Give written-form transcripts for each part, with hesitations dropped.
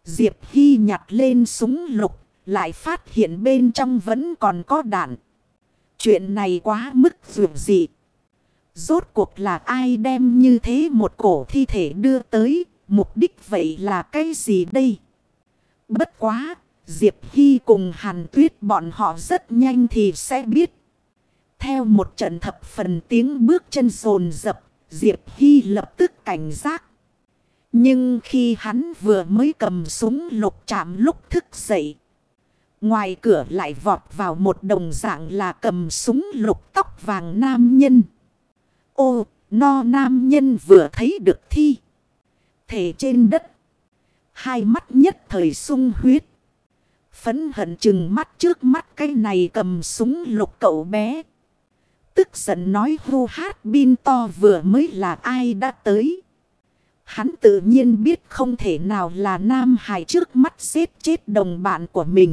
Diệp Hy nhặt lên súng lục, lại phát hiện bên trong vẫn còn có đạn. Chuyện này quá mức dường dị. Rốt cuộc là ai đem như thế một cổ thi thể đưa tới, mục đích vậy là cái gì đây? Bất quá, Diệp Hy cùng Hàn Tuyết bọn họ rất nhanh thì sẽ biết. Theo một trận thập phần tiếng bước chân dồn dập, Diệp Hy lập tức cảnh giác. Nhưng khi hắn vừa mới cầm súng lục chạm lúc thức dậy, ngoài cửa lại vọt vào một đồng dạng là cầm súng lục tóc vàng nam nhân. Ô, nam nhân vừa thấy được thi thể trên đất. Hai mắt nhất thời sung huyết. Phẫn hận chừng mắt trước mắt cái này cầm súng lục cậu bé. Tức giận nói Hu Hát Bin To vừa mới là ai đã tới. Hắn tự nhiên biết không thể nào là Nam Hải trước mắt giết chết đồng bạn của mình.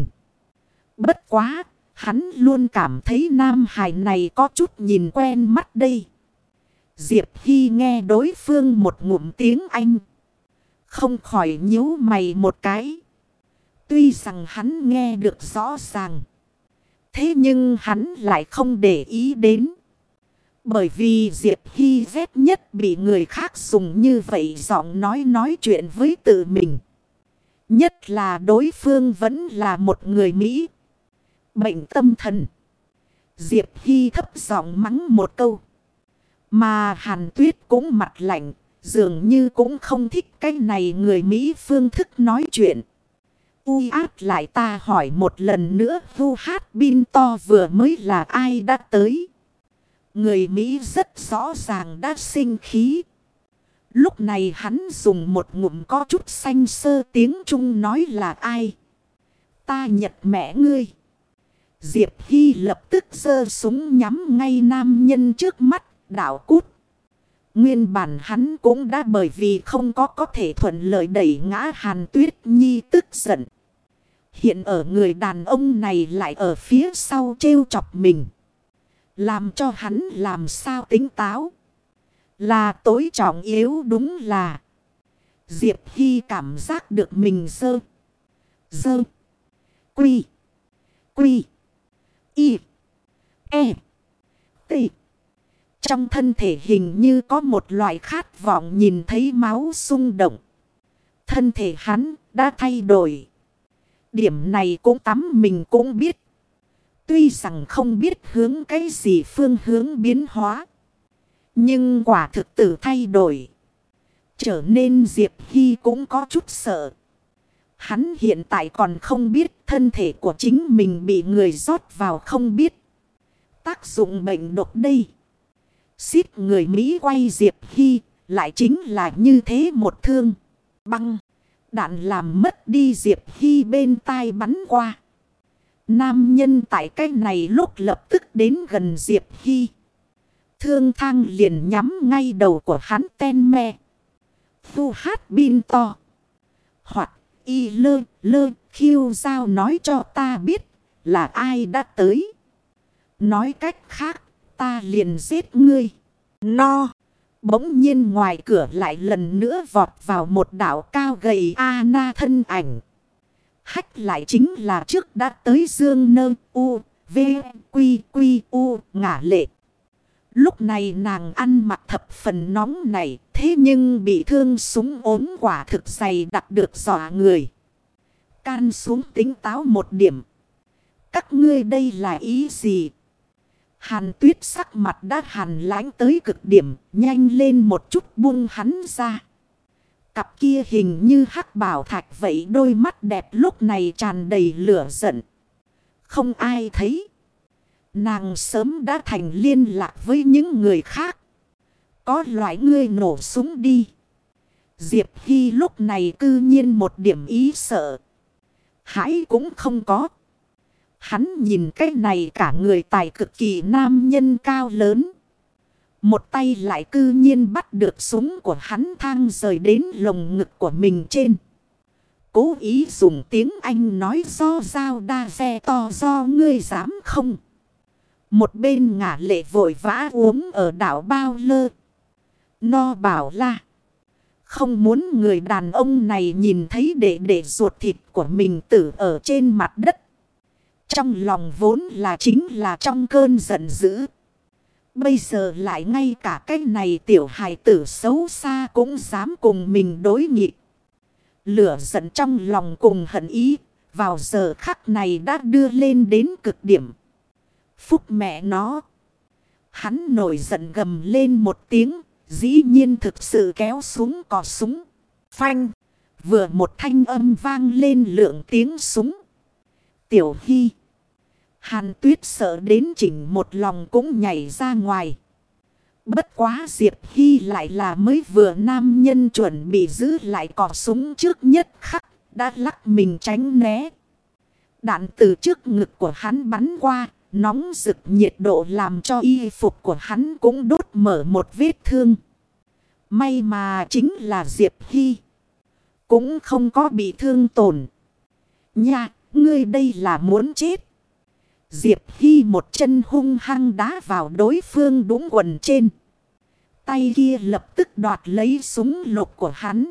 Bất quá, hắn luôn cảm thấy Nam Hải này có chút nhìn quen mắt đây. Diệp Hy nghe đối phương một ngụm tiếng Anh, không khỏi nhíu mày một cái. Tuy rằng hắn nghe được rõ ràng, thế nhưng hắn lại không để ý đến. Bởi vì Diệp Hy ghét nhất bị người khác dùng như vậy giọng nói chuyện với tự mình. Nhất là đối phương vẫn là một người Mỹ. Bệnh tâm thần. Diệp Hy thấp giọng mắng một câu. Mà Hàn Tuyết cũng mặt lạnh, dường như cũng không thích cái này người Mỹ phương thức nói chuyện. Ui át lại ta hỏi một lần nữa, Hu Hát Bin To vừa mới là ai đã tới? Người Mỹ rất rõ ràng đã sinh khí. Lúc này hắn dùng một ngụm có chút xanh sơ tiếng Trung nói là ai? Ta Nhật mẹ ngươi. Diệp Hy lập tức giơ súng nhắm ngay nam nhân trước mắt, đảo cút. Nguyên bản hắn cũng đã bởi vì không có thể thuận lợi đẩy ngã Hàn Tuyết Nhi tức giận. Hiện ở người đàn ông này lại ở phía sau trêu chọc mình. Làm cho hắn làm sao tính táo. Là tối trọng yếu đúng là. Diệp Hy cảm giác được mình dơ. Quy. Y. E. T. Trong thân thể hình như có một loại khát vọng nhìn thấy máu xung động. Thân thể hắn đã thay đổi. Điểm này cũng mình cũng biết. Tuy rằng không biết hướng cái gì phương hướng biến hóa. Nhưng quả thực tử thay đổi. Trở nên Diệp Hy cũng có chút sợ. Hắn hiện tại còn không biết thân thể của chính mình bị người rót vào không biết. Tác dụng bệnh độc đây. Xít người Mỹ quay Diệp Hy lại chính là như thế một thương. Băng. Đạn làm mất đi Diệp Hy bên tai bắn qua. Nam nhân tại cái này lúc lập tức đến gần Diệp Hy. Thương thang liền nhắm ngay đầu của hắn ten me. Hu Hát Bin To. Hoặc y lơ khiêu giao nói cho ta biết là ai đã tới. Nói cách khác, ta liền giết ngươi. No. Bỗng nhiên ngoài cửa lại lần nữa vọt vào một đảo cao gầy Anna thân ảnh. Hách lại chính là trước đã tới Dương Nơ U, V, Quy, U, Ngả Lệ. Lúc này nàng ăn mặc thập phần nóng này, thế nhưng bị thương súng ốm quả thực dày đặc được dọa người. Can xuống tính táo một điểm. Các ngươi đây là ý gì? Hàn Tuyết sắc mặt đã hàn lãnh tới cực điểm, nhanh lên một chút buông hắn ra. Cặp kia hình như hắc bảo thạch vậy đôi mắt đẹp lúc này tràn đầy lửa giận. Không ai thấy. Nàng sớm đã thành liên lạc với những người khác. Có loại ngươi nổ súng đi. Diệp Hy lúc này cư nhiên một điểm ý sợ. Hãi cũng không có. Hắn nhìn cái này cả người tài cực kỳ nam nhân cao lớn. Một tay lại cư nhiên bắt được súng của hắn thang rời đến lồng ngực của mình trên. Cố ý dùng tiếng Anh nói do dao đa xe to do ngươi dám không. Một bên Ngả Lệ vội vã uống ở đảo Bao Lơ. No bảo la. Không muốn người đàn ông này nhìn thấy đệ ruột thịt của mình tử ở trên mặt đất. Trong lòng vốn là chính là trong cơn giận dữ. Bây giờ lại ngay cả cái này tiểu hài tử xấu xa cũng dám cùng mình đối nghịch. Lửa giận trong lòng cùng hận ý, vào giờ khắc này đã đưa lên đến cực điểm. Phúc mẹ nó. Hắn nổi giận gầm lên một tiếng, dĩ nhiên thực sự kéo xuống cò súng. Phanh, vừa một thanh âm vang lên lượng tiếng súng. Tiểu Hy. Hàn Tuyết sợ đến chỉnh một lòng cũng nhảy ra ngoài. Bất quá Diệp Hy lại là mới vừa nam nhân chuẩn bị giữ lại cò súng trước nhất khắc, đã lắc mình tránh né. Đạn từ trước ngực của hắn bắn qua, nóng rực nhiệt độ làm cho y phục của hắn cũng đốt mở một vết thương. May mà chính là Diệp Hy, cũng không có bị thương tổn. Nha, ngươi đây là muốn chết. Diệp Hy một chân hung hăng đá vào đối phương đũng quần trên. Tay kia lập tức đoạt lấy súng lục của hắn.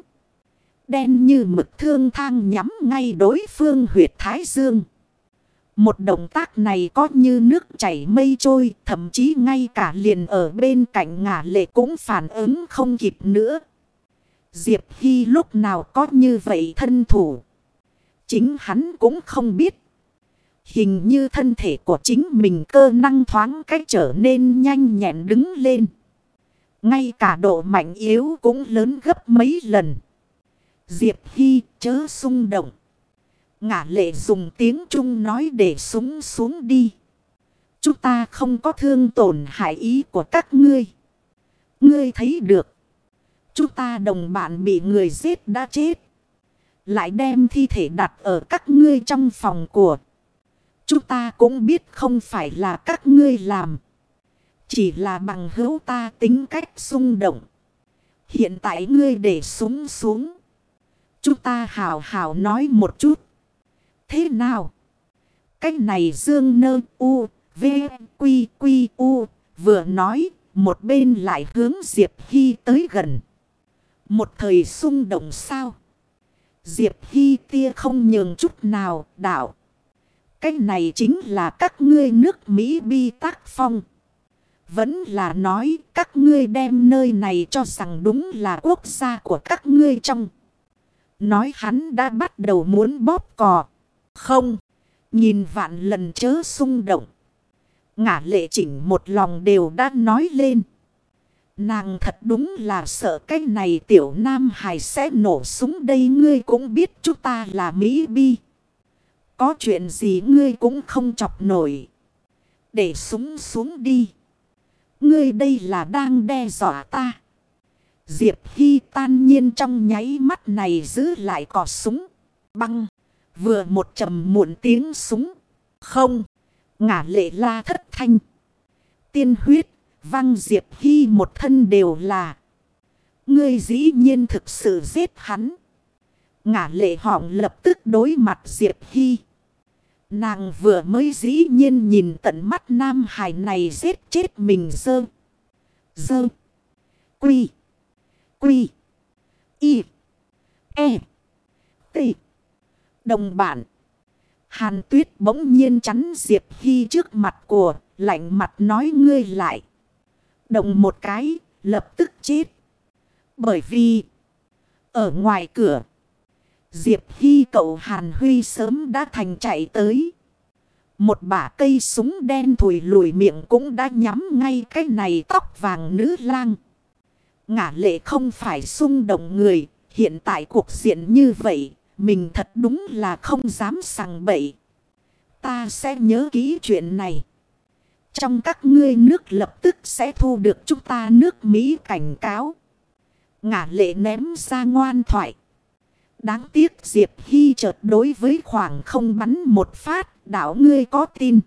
Đen như mực thương thang nhắm ngay đối phương huyệt thái dương. Một động tác này có như nước chảy mây trôi, thậm chí ngay cả liền ở bên cạnh Ngả Lệ cũng phản ứng không kịp nữa. Diệp Hy lúc nào có như vậy thân thủ, chính hắn cũng không biết. Hình như thân thể của chính mình cơ năng thoáng cách trở nên nhanh nhẹn đứng lên. Ngay cả độ mạnh yếu cũng lớn gấp mấy lần. Diệp Hy chớ xung động. Ngả Lệ dùng tiếng Trung nói để súng xuống đi. Chúng ta không có thương tổn hại ý của các ngươi. Ngươi thấy được. Chúng ta đồng bạn bị người giết đã chết. Lại đem thi thể đặt ở các ngươi trong phòng của. Chúng ta cũng biết không phải là các ngươi làm. Chỉ là bằng hữu ta tính cách xung động. Hiện tại ngươi để súng xuống. Chúng ta hào hào nói một chút. Thế nào? Cái này Dương Nơ U V Quy Quy U vừa nói, một bên lại hướng Diệp Hy tới gần. Một thời xung động sao? Diệp Hy tia không nhường chút nào, đạo. Cái này chính là các ngươi nước Mỹ bi tác phong. Vẫn là nói các ngươi đem nơi này cho rằng đúng là quốc gia của các ngươi trong. Nói hắn đã bắt đầu muốn bóp cò. Không, nhìn vạn lần chớ xung động. Ngả Lệ chỉnh một lòng đều đã nói lên. Nàng thật đúng là sợ cái này tiểu nam hài sẽ nổ súng đây. Ngươi cũng biết chúng ta là Mỹ bi. Có chuyện gì ngươi cũng không chọc nổi. Để súng xuống đi. Ngươi đây là đang đe dọa ta. Diệp Hy tan nhiên trong nháy mắt này giữ lại cò súng. Băng. Vừa một trầm muộn tiếng súng. Không. Ngả Lệ la thất thanh. Tiên huyết. Văng Diệp Hy một thân đều là. Ngươi dĩ nhiên thực sự giết hắn. Ngả Lệ họng lập tức đối mặt Diệp Hy. Nàng vừa mới dĩ nhiên nhìn tận mắt nam hài này giết chết mình dơ. Dơ. Quy. Quy. Y. E. T. Đồng bạn. Hàn Tuyết bỗng nhiên chắn Diệp Hy trước mặt của, lạnh mặt nói ngươi lại. Động một cái, lập tức chết. Bởi vì, ở ngoài cửa, Diệp Hy cậu Hàn Huy sớm đã thành chạy tới. Một bả cây súng đen thùi lùi miệng cũng đã nhắm ngay cái này tóc vàng nữ lang. Ngả Lệ không phải xung động người, hiện tại cuộc diện như vậy, mình thật đúng là không dám sằng bậy. Ta sẽ nhớ kỹ chuyện này. Trong các ngươi nước lập tức sẽ thu được chúng ta nước Mỹ cảnh cáo. Ngả Lệ ném ra ngoan thoại. Đáng tiếc Diệp Hy chợt đối với khoảng không bắn một phát, đảo ngươi có tin.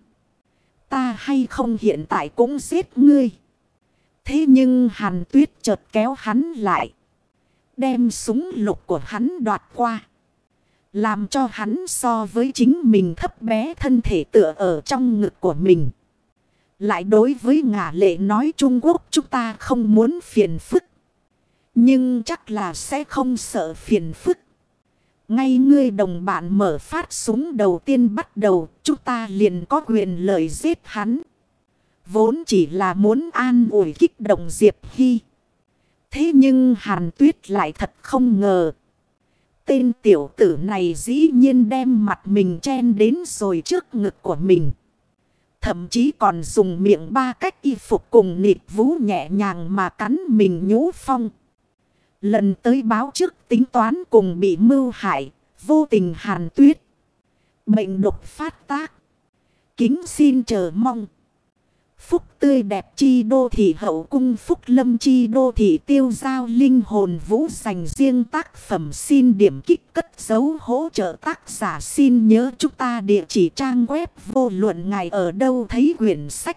Ta hay không hiện tại cũng giết ngươi. Thế nhưng Hàn Tuyết chợt kéo hắn lại. Đem súng lục của hắn đoạt qua. Làm cho hắn so với chính mình thấp bé thân thể tựa ở trong ngực của mình. Lại đối với Ngả Lệ nói Trung Quốc chúng ta không muốn phiền phức. Nhưng chắc là sẽ không sợ phiền phức. Ngay ngươi đồng bạn mở phát súng đầu tiên bắt đầu, chúng ta liền có quyền lợi giết hắn. Vốn chỉ là muốn an ủi kích động Diệp Hy. Thế nhưng Hàn Tuyết lại thật không ngờ. Tên tiểu tử này dĩ nhiên đem mặt mình chen đến rồi trước ngực của mình. Thậm chí còn dùng miệng ba cách y phục cùng nịt vú nhẹ nhàng mà cắn mình nhũ phong. Lần tới báo trước tính toán cùng bị mưu hại, vô tình Hàn Tuyết. Bệnh độc phát tác. Kính xin chờ mong. Phúc tươi đẹp chi đô thị hậu cung, phúc lâm chi đô thị tiêu giao linh hồn vũ, dành riêng tác phẩm xin điểm kích cất dấu hỗ trợ tác giả. Xin nhớ chúng ta địa chỉ trang web vô luận ngài ở đâu thấy quyển sách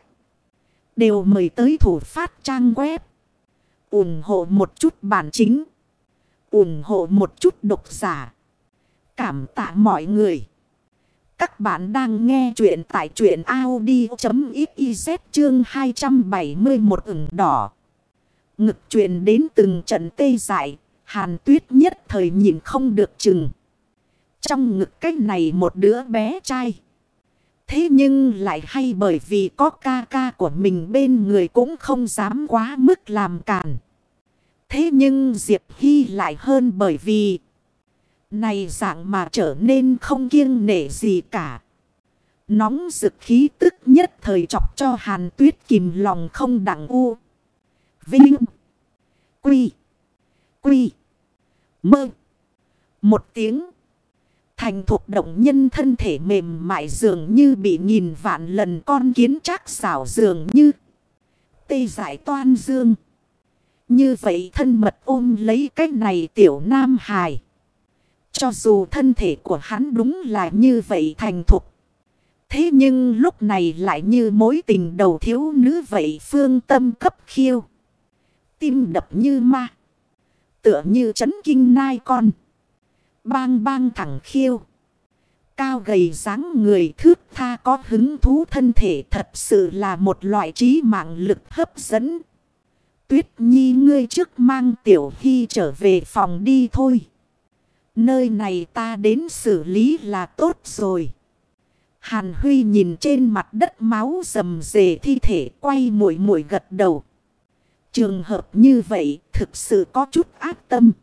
đều mời tới thủ phát trang web. Ủng hộ một chút bản chính, ủng hộ một chút độc giả. Cảm tạ mọi người. Các bạn đang nghe chuyện tại truyện audio.xyz chương 271 ửng đỏ. Ngực chuyện đến từng trận tê dại, Hàn Tuyết nhất thời nhìn không được chừng. Trong ngực cái này một đứa bé trai. Thế nhưng lại hay bởi vì có ca ca của mình bên người cũng không dám quá mức làm càn. Thế nhưng Diệp Hy lại hơn bởi vì này dạng mà trở nên không kiêng nể gì cả. Nóng rực khí tức nhất thời chọc cho Hàn Tuyết kìm lòng không đặng u. Vinh. Quy. Quy. Mơ. Một tiếng. Thành thuộc động nhân thân thể mềm mại dường như bị nghìn vạn lần con kiến trác xảo dường như. Tê giải toan dương. Như vậy thân mật ôm lấy cái này tiểu nam hài. Cho dù thân thể của hắn đúng là như vậy thành thục. Thế nhưng lúc này lại như mối tình đầu thiếu nữ vậy, phương tâm cấp khiêu. Tim đập như ma. Tựa như chấn kinh nai con. Bang bang thẳng khiêu. Cao gầy dáng người thước tha có hứng thú thân thể, thật sự là một loại trí mạng lực hấp dẫn. Tuyết Nhi, ngươi trước mang Tiểu Hy trở về phòng đi thôi. Nơi này ta đến xử lý là tốt rồi. Hàn Huy nhìn trên mặt đất máu rầm rề thi thể, quay muội muội gật đầu. Trường hợp như vậy thực sự có chút ác tâm.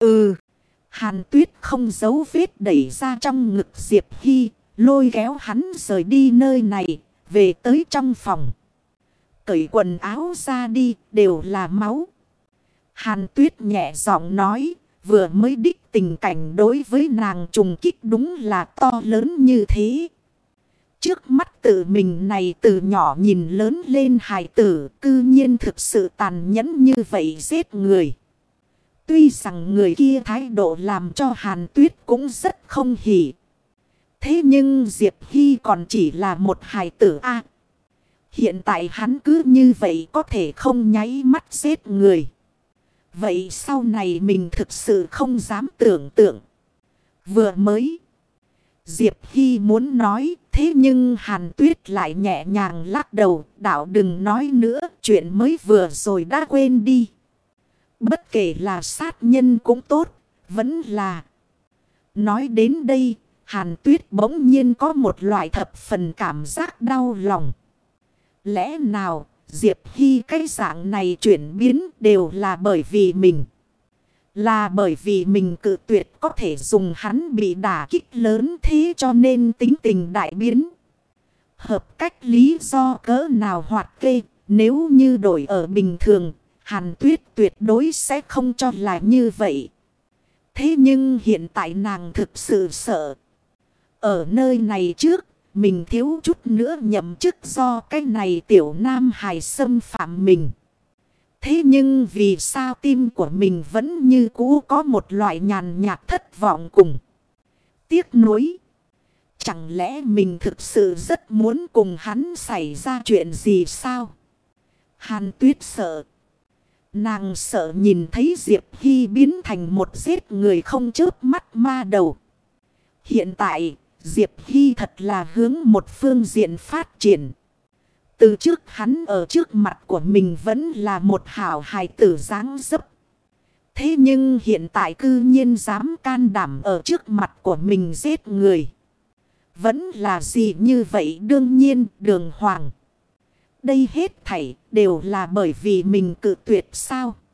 Hàn Tuyết không giấu vết đẩy ra trong ngực Diệp Hy, lôi kéo hắn rời đi nơi này, về tới trong phòng. Cởi quần áo ra đi, đều là máu. Hàn Tuyết nhẹ giọng nói, vừa mới đích tình cảnh đối với nàng trùng kích đúng là to lớn như thế. Trước mắt tự mình này từ nhỏ nhìn lớn lên hài tử, cư nhiên thực sự tàn nhẫn như vậy giết người. Tuy rằng người kia thái độ làm cho Hàn Tuyết cũng rất không hỉ. Thế nhưng Diệp Hy còn chỉ là một hài tử a. Hiện tại hắn cứ như vậy có thể không nháy mắt giết người. Vậy sau này mình thực sự không dám tưởng tượng. Vừa mới Diệp Hy muốn nói, thế nhưng Hàn Tuyết lại nhẹ nhàng lắc đầu. Đạo đừng nói nữa, chuyện mới vừa rồi đã quên đi. Bất kể là sát nhân cũng tốt, vẫn là. Nói đến đây, Hàn Tuyết bỗng nhiên có một loại thập phần cảm giác đau lòng. Lẽ nào Diệp Hy cái dạng này chuyển biến đều là bởi vì mình. Là bởi vì mình cự tuyệt có thể dùng hắn bị đả kích lớn thế cho nên tính tình đại biến. Hợp cách lý do cỡ nào hoạt kê, nếu như đổi ở bình thường, Hàn Tuyết tuyệt đối sẽ không cho là như vậy. Thế nhưng hiện tại nàng thực sự sợ. Ở nơi này trước, mình thiếu chút nữa nhậm chức do cái này tiểu nam hài xâm phạm mình. Thế nhưng vì sao tim của mình vẫn như cũ có một loại nhàn nhạt thất vọng cùng tiếc nuối. Chẳng lẽ mình thực sự rất muốn cùng hắn xảy ra chuyện gì sao? Hàn Tuyết sợ. Nàng sợ nhìn thấy Diệp Hy biến thành một giết người không chớp mắt ma đầu. Hiện tại, Diệp Hy thật là hướng một phương diện phát triển. Từ trước hắn ở trước mặt của mình vẫn là một hảo hài tử dáng dấp. Thế nhưng hiện tại cư nhiên dám can đảm ở trước mặt của mình giết người. Vẫn là gì như vậy, đương nhiên Đường Hoàng. Đây hết thảy đều là bởi vì mình cự tuyệt sao?